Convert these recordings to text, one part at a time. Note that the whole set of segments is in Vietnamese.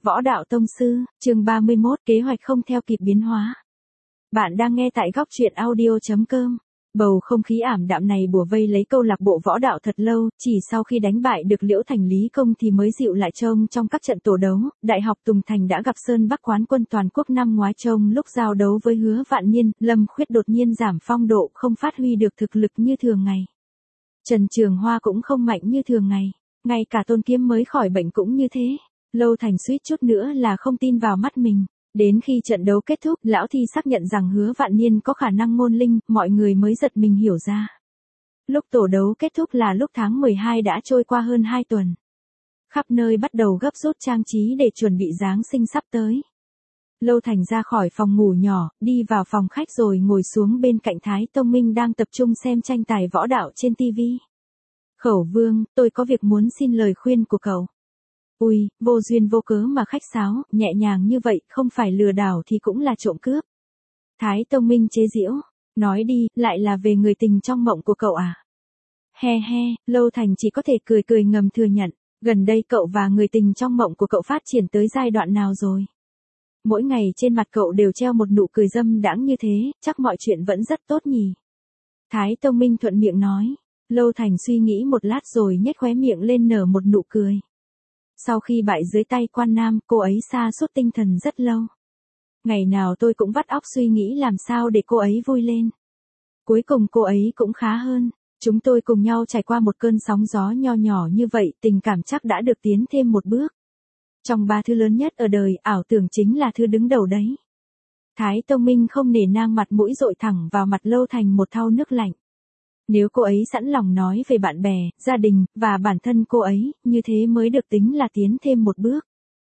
Võ đạo tông sư, chương 31, kế hoạch không theo kịp biến hóa. Bạn đang nghe tại góc truyện audio.com. Bầu không khí ảm đạm này bủa vây lấy câu lạc bộ võ đạo thật lâu, chỉ sau khi đánh bại được Liễu Thành Lý Công thì mới dịu lại trông trong các trận tổ đấu. Đại học Tùng Thành đã gặp Sơn Bắc quán quân toàn quốc năm ngoái trông lúc giao đấu với Hứa Vạn Niên, Lâm Khuyết đột nhiên giảm phong độ, không phát huy được thực lực như thường ngày. Trần Trường Hoa cũng không mạnh như thường ngày, ngay cả Tôn Kiếm mới khỏi bệnh cũng như thế. Lâu Thành suýt chút nữa là không tin vào mắt mình. Đến khi trận đấu kết thúc, lão Thi xác nhận rằng Hứa Vạn Niên có khả năng ngôn linh, mọi người mới giật mình hiểu ra. Lúc tổ đấu kết thúc là lúc tháng 12 đã trôi qua hơn 2 tuần. Khắp nơi bắt đầu gấp rút trang trí để chuẩn bị Giáng sinh sắp tới. Lâu Thành ra khỏi phòng ngủ nhỏ, đi vào phòng khách rồi ngồi xuống bên cạnh Thái Tông Minh đang tập trung xem tranh tài võ đạo trên TV. Khẩu Vương, tôi có việc muốn xin lời khuyên của cậu. Ui, vô duyên vô cớ mà khách sáo, nhẹ nhàng như vậy, không phải lừa đảo thì cũng là trộm cướp. Thái Tông Minh chế giễu, nói đi, lại là về người tình trong mộng của cậu à? He he, Lâu Thành chỉ có thể cười cười ngầm thừa nhận, gần đây cậu và người tình trong mộng của cậu phát triển tới giai đoạn nào rồi? Mỗi ngày trên mặt cậu đều treo một nụ cười dâm đãng như thế, chắc mọi chuyện vẫn rất tốt nhỉ? Thái Tông Minh thuận miệng nói. Lâu Thành suy nghĩ một lát rồi nhếch khóe miệng lên nở một nụ cười. Sau khi bại dưới tay Quan Nam, cô ấy sa sút tinh thần rất lâu. Ngày nào tôi cũng vắt óc suy nghĩ làm sao để cô ấy vui lên. Cuối cùng cô ấy cũng khá hơn. Chúng tôi cùng nhau trải qua một cơn sóng gió nho nhỏ như vậy, tình cảm chắc đã được tiến thêm một bước. Trong 3 thứ lớn nhất ở đời, ảo tưởng chính là thứ đứng đầu đấy. Thái Tông Minh không nể nang mặt mũi dội thẳng vào mặt Lâu Thành một thau nước lạnh. Nếu cô ấy sẵn lòng nói về bạn bè, gia đình, và bản thân cô ấy, như thế mới được tính là tiến thêm một bước.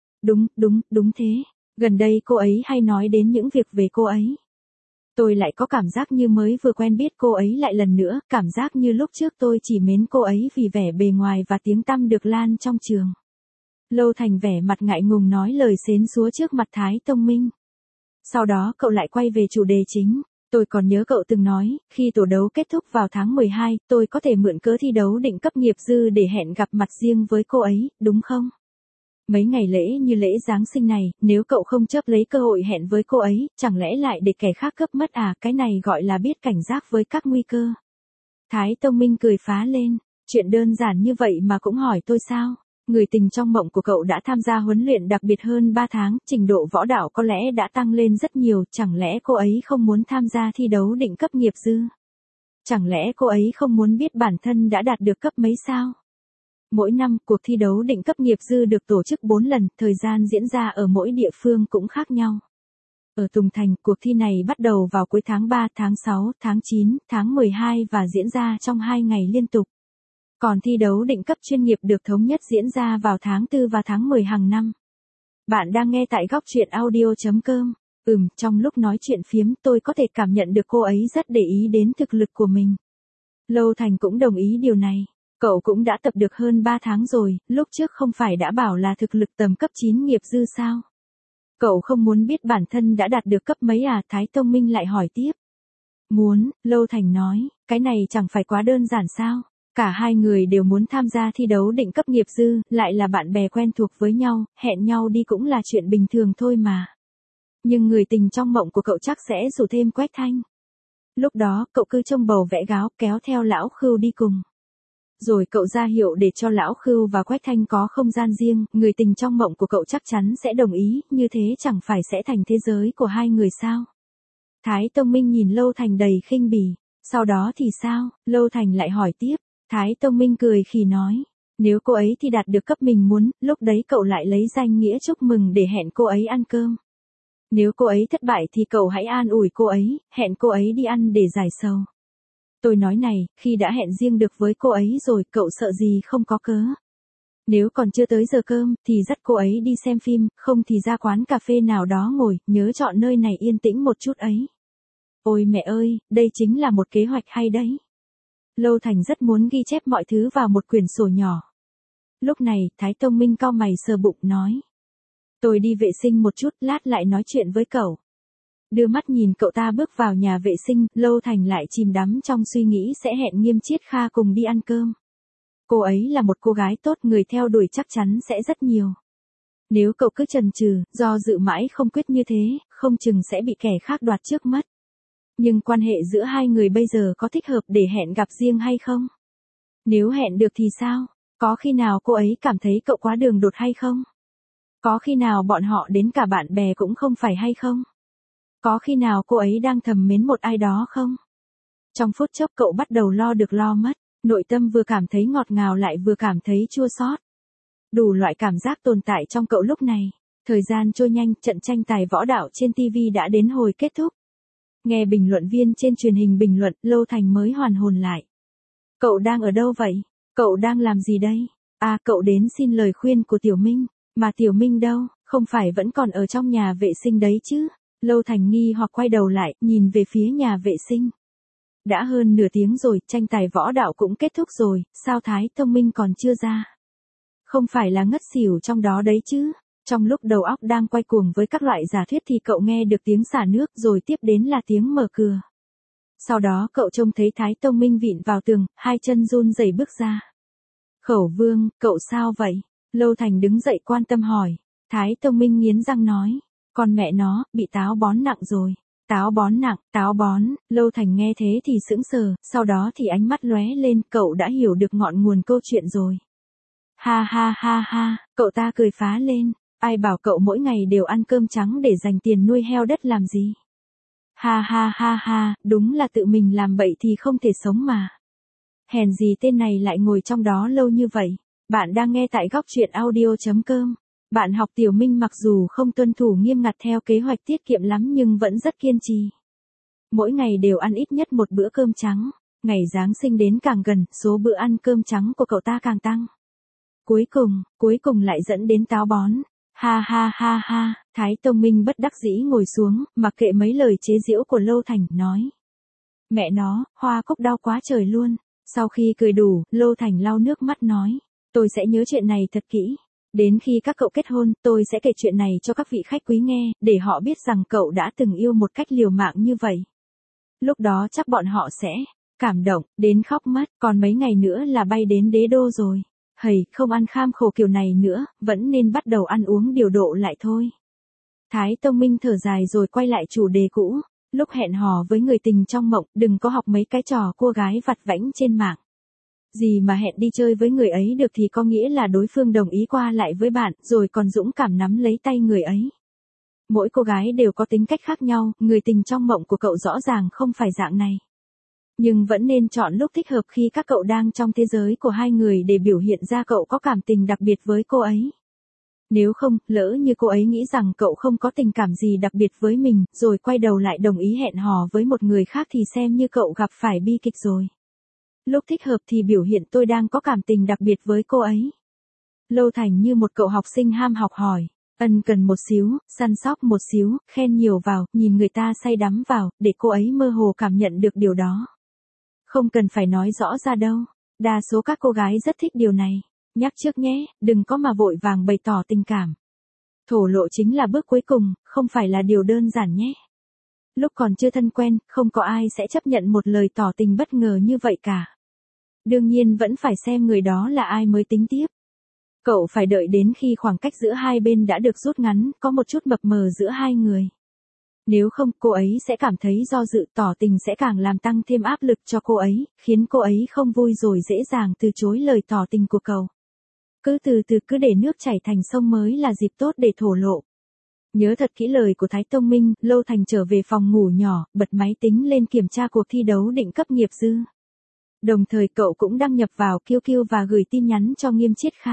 Đúng thế. Gần đây cô ấy hay nói đến những việc về cô ấy. Tôi lại có cảm giác như mới vừa quen biết cô ấy lại lần nữa, cảm giác như lúc trước tôi chỉ mến cô ấy vì vẻ bề ngoài và tiếng tăm được lan trong trường. Lâu Thành vẻ mặt ngại ngùng nói lời xến xúa trước mặt Thái Tông Minh. Sau đó cậu lại quay về chủ đề chính. Tôi còn nhớ cậu từng nói, khi tổ đấu kết thúc vào tháng 12, tôi có thể mượn cớ thi đấu định cấp nghiệp dư để hẹn gặp mặt riêng với cô ấy, đúng không? Mấy ngày lễ như lễ Giáng sinh này, nếu cậu không chấp lấy cơ hội hẹn với cô ấy, chẳng lẽ lại để kẻ khác cướp mất à? Cái này gọi là biết cảnh giác với các nguy cơ. Thái Tông Minh cười phá lên, chuyện đơn giản như vậy mà cũng hỏi tôi sao? Người tình trong mộng của cậu đã tham gia huấn luyện đặc biệt hơn 3 tháng, trình độ võ đạo có lẽ đã tăng lên rất nhiều, chẳng lẽ cô ấy không muốn tham gia thi đấu định cấp nghiệp dư? Chẳng lẽ cô ấy không muốn biết bản thân đã đạt được cấp mấy sao? Mỗi năm, cuộc thi đấu định cấp nghiệp dư được tổ chức 4 lần, thời gian diễn ra ở mỗi địa phương cũng khác nhau. Ở Tùng Thành, cuộc thi này bắt đầu vào cuối tháng 3, tháng 6, tháng 9, tháng 12 và diễn ra trong 2 ngày liên tục. Còn thi đấu định cấp chuyên nghiệp được thống nhất diễn ra vào tháng 4 và tháng 10 hàng năm. Bạn đang nghe tại góc truyện audio.com. Trong lúc nói chuyện phiếm tôi có thể cảm nhận được cô ấy rất để ý đến thực lực của mình. Lâu Thành cũng đồng ý điều này. Cậu cũng đã tập được hơn 3 tháng rồi, lúc trước không phải đã bảo là thực lực tầm cấp 9 nghiệp dư sao? Cậu không muốn biết bản thân đã đạt được cấp mấy à? Thái Tông Minh lại hỏi tiếp. Muốn, Lâu Thành nói, cái này chẳng phải quá đơn giản sao? Cả hai người đều muốn tham gia thi đấu định cấp nghiệp dư, lại là bạn bè quen thuộc với nhau, hẹn nhau đi cũng là chuyện bình thường thôi mà. Nhưng người tình trong mộng của cậu chắc sẽ rủ thêm Quách Thanh. Lúc đó, cậu cứ trông bầu vẽ gáo, kéo theo lão Khưu đi cùng. Rồi cậu ra hiệu để cho lão Khưu và Quách Thanh có không gian riêng, người tình trong mộng của cậu chắc chắn sẽ đồng ý, như thế chẳng phải sẽ thành thế giới của hai người sao? Thái Tông Minh nhìn Lâu Thành đầy khinh bỉ. Sau đó thì sao? Lâu Thành lại hỏi tiếp. Thái Tông Minh cười khì nói, nếu cô ấy thì đạt được cấp mình muốn, lúc đấy cậu lại lấy danh nghĩa chúc mừng để hẹn cô ấy ăn cơm. Nếu cô ấy thất bại thì cậu hãy an ủi cô ấy, hẹn cô ấy đi ăn để giải sầu. Tôi nói này, khi đã hẹn riêng được với cô ấy rồi, cậu sợ gì không có cớ. Nếu còn chưa tới giờ cơm, thì dắt cô ấy đi xem phim, không thì ra quán cà phê nào đó ngồi, nhớ chọn nơi này yên tĩnh một chút ấy. Ôi mẹ ơi, đây chính là một kế hoạch hay đấy. Lâu Thành rất muốn ghi chép mọi thứ vào một quyển sổ nhỏ. Lúc này, Thái Tông Minh cau mày sờ bụng nói. Tôi đi vệ sinh một chút, lát lại nói chuyện với cậu. Đưa mắt nhìn cậu ta bước vào nhà vệ sinh, Lâu Thành lại chìm đắm trong suy nghĩ sẽ hẹn Nghiêm Chiết Kha cùng đi ăn cơm. Cô ấy là một cô gái tốt, người theo đuổi chắc chắn sẽ rất nhiều. Nếu cậu cứ chần chừ, do dự mãi không quyết như thế, không chừng sẽ bị kẻ khác đoạt trước mất. Nhưng quan hệ giữa hai người bây giờ có thích hợp để hẹn gặp riêng hay không? Nếu hẹn được thì sao? Có khi nào cô ấy cảm thấy cậu quá đường đột hay không? Có khi nào bọn họ đến cả bạn bè cũng không phải hay không? Có khi nào cô ấy đang thầm mến một ai đó không? Trong phút chốc cậu bắt đầu lo được lo mất, nội tâm vừa cảm thấy ngọt ngào lại vừa cảm thấy chua xót. Đủ loại cảm giác tồn tại trong cậu lúc này. Thời gian trôi nhanh, trận tranh tài võ đạo trên TV đã đến hồi kết thúc. Nghe bình luận viên trên truyền hình bình luận, Lâu Thành mới hoàn hồn lại. Cậu đang ở đâu vậy? Cậu đang làm gì đây? À, cậu đến xin lời khuyên của Tiểu Minh. Mà Tiểu Minh đâu? Không phải vẫn còn ở trong nhà vệ sinh đấy chứ? Lâu Thành nghi hoặc quay đầu lại, nhìn về phía nhà vệ sinh. Đã hơn nửa tiếng rồi, tranh tài võ đạo cũng kết thúc rồi, sao Thái Thông Minh còn chưa ra? Không phải là ngất xỉu trong đó đấy chứ? Trong lúc đầu óc đang quay cuồng với các loại giả thuyết thì cậu nghe được tiếng xả nước rồi tiếp đến là tiếng mở cửa. Sau đó cậu trông thấy Thái Tông Minh vịn vào tường, hai chân run rẩy bước ra. Khẩu Vương, cậu sao vậy? Lâu Thành đứng dậy quan tâm hỏi. Thái Tông Minh nghiến răng nói. Con mẹ nó, bị táo bón nặng rồi. Táo bón nặng, táo bón. Lâu Thành nghe thế thì sững sờ, sau đó thì ánh mắt lóe lên, cậu đã hiểu được ngọn nguồn câu chuyện rồi. Ha ha ha ha, cậu ta cười phá lên. Ai bảo cậu mỗi ngày đều ăn cơm trắng để dành tiền nuôi heo đất làm gì? Ha ha ha ha, đúng là tự mình làm bậy thì không thể sống mà. Hèn gì tên này lại ngồi trong đó lâu như vậy. Bạn đang nghe tại góc truyện audio.com. Bạn học Tiểu Minh mặc dù không tuân thủ nghiêm ngặt theo kế hoạch tiết kiệm lắm nhưng vẫn rất kiên trì. Mỗi ngày đều ăn ít nhất một bữa cơm trắng. Ngày Giáng sinh đến càng gần, số bữa ăn cơm trắng của cậu ta càng tăng. Cuối cùng lại dẫn đến táo bón. Ha ha ha ha, Thái Tông Minh bất đắc dĩ ngồi xuống, mặc kệ mấy lời chế giễu của Lâu Thành, nói. Mẹ nó, hoa cúc đau quá trời luôn. Sau khi cười đủ, Lâu Thành lau nước mắt nói. Tôi sẽ nhớ chuyện này thật kỹ. Đến khi các cậu kết hôn, tôi sẽ kể chuyện này cho các vị khách quý nghe, để họ biết rằng cậu đã từng yêu một cách liều mạng như vậy. Lúc đó chắc bọn họ sẽ cảm động, đến khóc mất, còn mấy ngày nữa là bay đến đế đô rồi. Hầy, không ăn kham khổ kiểu này nữa, vẫn nên bắt đầu ăn uống điều độ lại thôi. Thái Tông Minh thở dài rồi quay lại chủ đề cũ. Lúc hẹn hò với người tình trong mộng, đừng có học mấy cái trò cô gái vặt vãnh trên mạng. Gì mà hẹn đi chơi với người ấy được thì có nghĩa là đối phương đồng ý qua lại với bạn, rồi còn dũng cảm nắm lấy tay người ấy. Mỗi cô gái đều có tính cách khác nhau, người tình trong mộng của cậu rõ ràng không phải dạng này. Nhưng vẫn nên chọn lúc thích hợp khi các cậu đang trong thế giới của hai người để biểu hiện ra cậu có cảm tình đặc biệt với cô ấy. Nếu không, lỡ như cô ấy nghĩ rằng cậu không có tình cảm gì đặc biệt với mình, rồi quay đầu lại đồng ý hẹn hò với một người khác thì xem như cậu gặp phải bi kịch rồi. Lúc thích hợp thì biểu hiện tôi đang có cảm tình đặc biệt với cô ấy. Lâu Thành như một cậu học sinh ham học hỏi, ân cần một xíu, săn sóc một xíu, khen nhiều vào, nhìn người ta say đắm vào, để cô ấy mơ hồ cảm nhận được điều đó. Không cần phải nói rõ ra đâu, đa số các cô gái rất thích điều này. Nhắc trước nhé, đừng có mà vội vàng bày tỏ tình cảm. Thổ lộ chính là bước cuối cùng, không phải là điều đơn giản nhé. Lúc còn chưa thân quen, không có ai sẽ chấp nhận một lời tỏ tình bất ngờ như vậy cả. Đương nhiên vẫn phải xem người đó là ai mới tính tiếp. Cậu phải đợi đến khi khoảng cách giữa hai bên đã được rút ngắn, có một chút mập mờ giữa hai người. Nếu không, cô ấy sẽ cảm thấy do dự, tỏ tình sẽ càng làm tăng thêm áp lực cho cô ấy, khiến cô ấy không vui rồi dễ dàng từ chối lời tỏ tình của cậu. Cứ từ từ cứ để nước chảy thành sông mới là dịp tốt để thổ lộ. Nhớ thật kỹ lời của Thái Tông Minh, Lâu Thành trở về phòng ngủ nhỏ, bật máy tính lên kiểm tra cuộc thi đấu định cấp nghiệp dư. Đồng thời cậu cũng đăng nhập vào QQ và gửi tin nhắn cho Nghiêm Chiết Kha.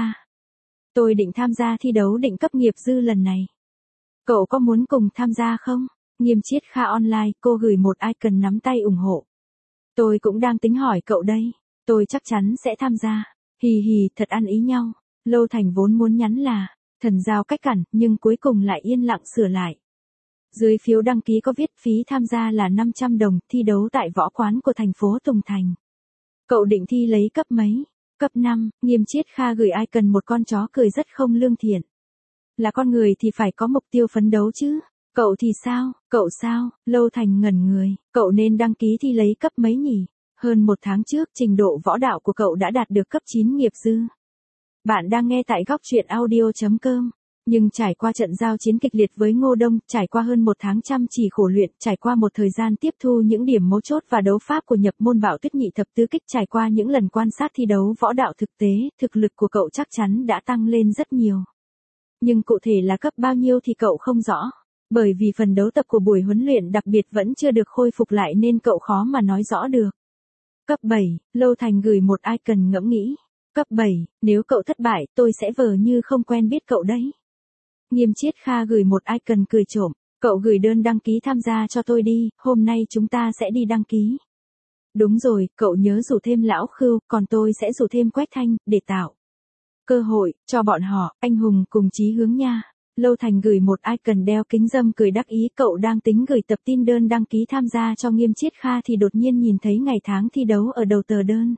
Tôi định tham gia thi đấu định cấp nghiệp dư lần này. Cậu có muốn cùng tham gia không? Nghiêm Chiết Kha online, cô gửi một icon nắm tay ủng hộ. Tôi cũng đang tính hỏi cậu đây. Tôi chắc chắn sẽ tham gia. Hì hì, thật ăn ý nhau. Lâu Thành vốn muốn nhắn là thần giao cách cản, nhưng cuối cùng lại yên lặng sửa lại. Dưới phiếu đăng ký có viết phí tham gia là 500 đồng, thi đấu tại võ quán của thành phố Tùng Thành. Cậu định thi lấy cấp mấy? Cấp 5, Nghiêm Chiết Kha gửi icon một con chó cười rất không lương thiện. Là con người thì phải có mục tiêu phấn đấu chứ. Cậu thì sao? Cậu sao? Lâu Thành ngẩn người. Cậu nên đăng ký thi lấy cấp mấy nhỉ? Hơn một tháng trước, trình độ võ đạo của cậu đã đạt được cấp 9 nghiệp dư. Bạn đang nghe tại góc truyện audio.com. Nhưng trải qua trận giao chiến kịch liệt với Ngô Đông, trải qua hơn một tháng chăm chỉ khổ luyện, trải qua một thời gian tiếp thu những điểm mấu chốt và đấu pháp của nhập môn Bạo Tuyết Nhị Thập Tứ Kích, trải qua những lần quan sát thi đấu võ đạo thực tế, thực lực của cậu chắc chắn đã tăng lên rất nhiều. Nhưng cụ thể là cấp bao nhiêu thì cậu không rõ. Bởi vì phần đấu tập của buổi huấn luyện đặc biệt vẫn chưa được khôi phục lại nên cậu khó mà nói rõ được. Cấp 7, Lâu Thành gửi một icon ngẫm nghĩ. Cấp 7, nếu cậu thất bại, tôi sẽ vờ như không quen biết cậu đấy. Nghiêm Chiết Kha gửi một icon cười trộm. Cậu gửi đơn đăng ký tham gia cho tôi đi, hôm nay chúng ta sẽ đi đăng ký. Đúng rồi, cậu nhớ rủ thêm Lão Khưu, còn tôi sẽ rủ thêm Quách Thanh, để tạo cơ hội cho bọn họ, anh hùng cùng chí hướng nha. Lâu Thành gửi một icon đeo kính râm cười đắc ý. Cậu đang tính gửi tập tin đơn đăng ký tham gia cho Nghiêm Chiết Kha thì đột nhiên nhìn thấy ngày tháng thi đấu ở đầu tờ đơn.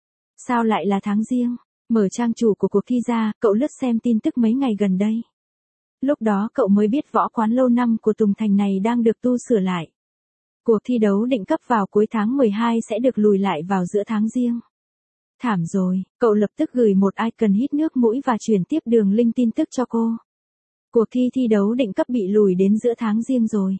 Sao lại là tháng Giêng? Mở trang chủ của cuộc thi ra, cậu lướt xem tin tức mấy ngày gần đây. Lúc đó cậu mới biết võ quán lâu năm của Tùng Thành này đang được tu sửa lại. Cuộc thi đấu định cấp vào cuối tháng 12 sẽ được lùi lại vào giữa tháng Giêng. Thảm rồi, cậu lập tức gửi một icon hít nước mũi và chuyển tiếp đường link tin tức cho cô. Cuộc thi thi đấu định cấp bị lùi đến giữa tháng Giêng rồi.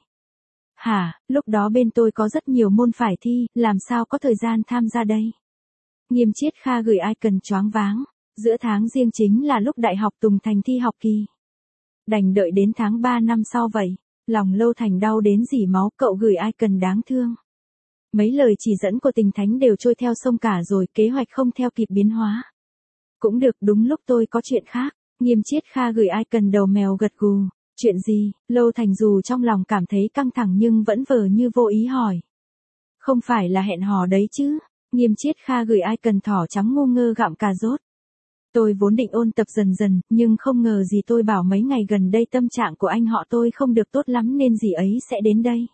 Hả, lúc đó bên tôi có rất nhiều môn phải thi, làm sao có thời gian tham gia đây? Nghiêm Chiết Kha gửi icon choáng váng. Giữa tháng Giêng chính là lúc Đại học Tùng Thành thi học kỳ. Đành đợi đến tháng 3 năm sau vậy. Lòng Lâu Thành đau đến rỉ máu. Cậu gửi icon đáng thương. Mấy lời chỉ dẫn của Tình Thánh đều trôi theo sông cả rồi, kế hoạch không theo kịp biến hóa. Cũng được, đúng lúc tôi có chuyện khác. Nghiêm Chiết Kha gửi icon đầu mèo gật gù. Chuyện gì? Lâu Thành dù trong lòng cảm thấy căng thẳng nhưng vẫn vờ như vô ý hỏi. Không phải là hẹn hò đấy chứ? Nghiêm Chiết Kha gửi icon thỏ trắng ngu ngơ gặm cà rốt. Tôi vốn định ôn tập dần dần, nhưng không ngờ dì tôi bảo mấy ngày gần đây tâm trạng của anh họ tôi không được tốt lắm nên dì ấy sẽ đến đây.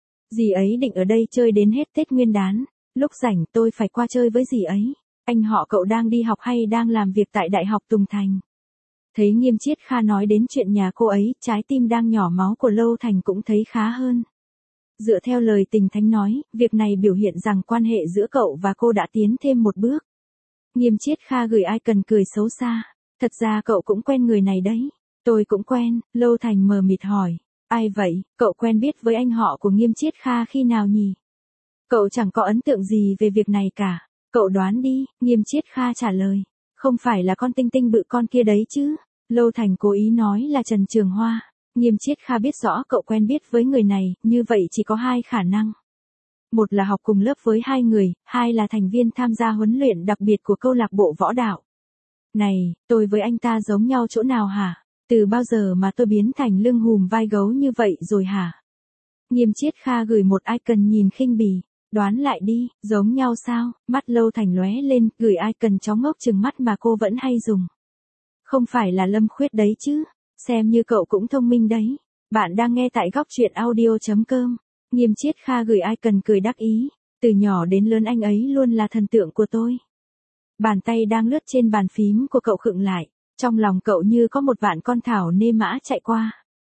Dì ấy định ở đây chơi đến hết Tết Nguyên Đán. Lúc rảnh tôi phải qua chơi với dì ấy. Anh họ cậu đang đi học hay đang làm việc tại Đại học Tùng Thành? Thấy Nghiêm Chiết Kha nói đến chuyện nhà cô ấy, trái tim đang nhỏ máu của Lâu Thành cũng thấy khá hơn. Dựa theo lời Tình Thánh nói, việc này biểu hiện rằng quan hệ giữa cậu và cô đã tiến thêm một bước. Nghiêm Chiết Kha gửi icon cười xấu xa. Thật ra cậu cũng quen người này đấy. Tôi cũng quen. Lâu Thành mờ mịt hỏi. Ai vậy? Cậu quen biết với anh họ của Nghiêm Chiết Kha khi nào nhỉ? Cậu chẳng có ấn tượng gì về việc này cả. Cậu đoán đi. Nghiêm Chiết Kha trả lời. Không phải là con Tinh Tinh bự con kia đấy chứ? Lâu Thành cố ý nói là Trần Trường Hoa. Nghiêm Chiết Kha biết rõ cậu quen biết với người này, như vậy chỉ có hai khả năng. Một là học cùng lớp với hai người, hai là thành viên tham gia huấn luyện đặc biệt của câu lạc bộ võ đạo. Này, tôi với anh ta giống nhau chỗ nào hả? Từ bao giờ mà tôi biến thành lưng hùm vai gấu như vậy rồi hả? Nghiêm Chiết Kha gửi một icon nhìn khinh bỉ. Đoán lại đi, giống nhau sao? Mắt Lâu Thành lóe lên, gửi icon chó ngốc chừng mắt mà cô vẫn hay dùng. Không phải là Lâm Khuyết đấy chứ? Xem như cậu cũng thông minh đấy. Bạn đang nghe tại góc truyện audio.com. Nghiêm Chiết Kha gửi icon cười đắc ý. Từ nhỏ đến lớn anh ấy luôn là thần tượng của tôi. Bàn tay đang lướt trên bàn phím của cậu khựng lại. Trong lòng cậu như có một vạn con thảo nê mã chạy qua.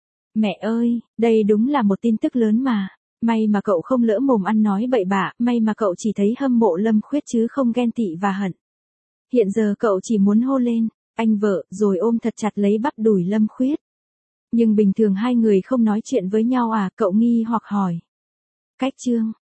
Mẹ ơi, đây đúng là một tin tức lớn mà. May mà cậu không lỡ mồm ăn nói bậy bạ, may mà cậu chỉ thấy hâm mộ Lâm Khuyết chứ không ghen tị và hận. Hiện giờ cậu chỉ muốn hô lên, anh vợ, rồi ôm thật chặt lấy bắp đùi Lâm Khuyết. Nhưng bình thường hai người không nói chuyện với nhau à? Cậu nghi hoặc hỏi. Cách chương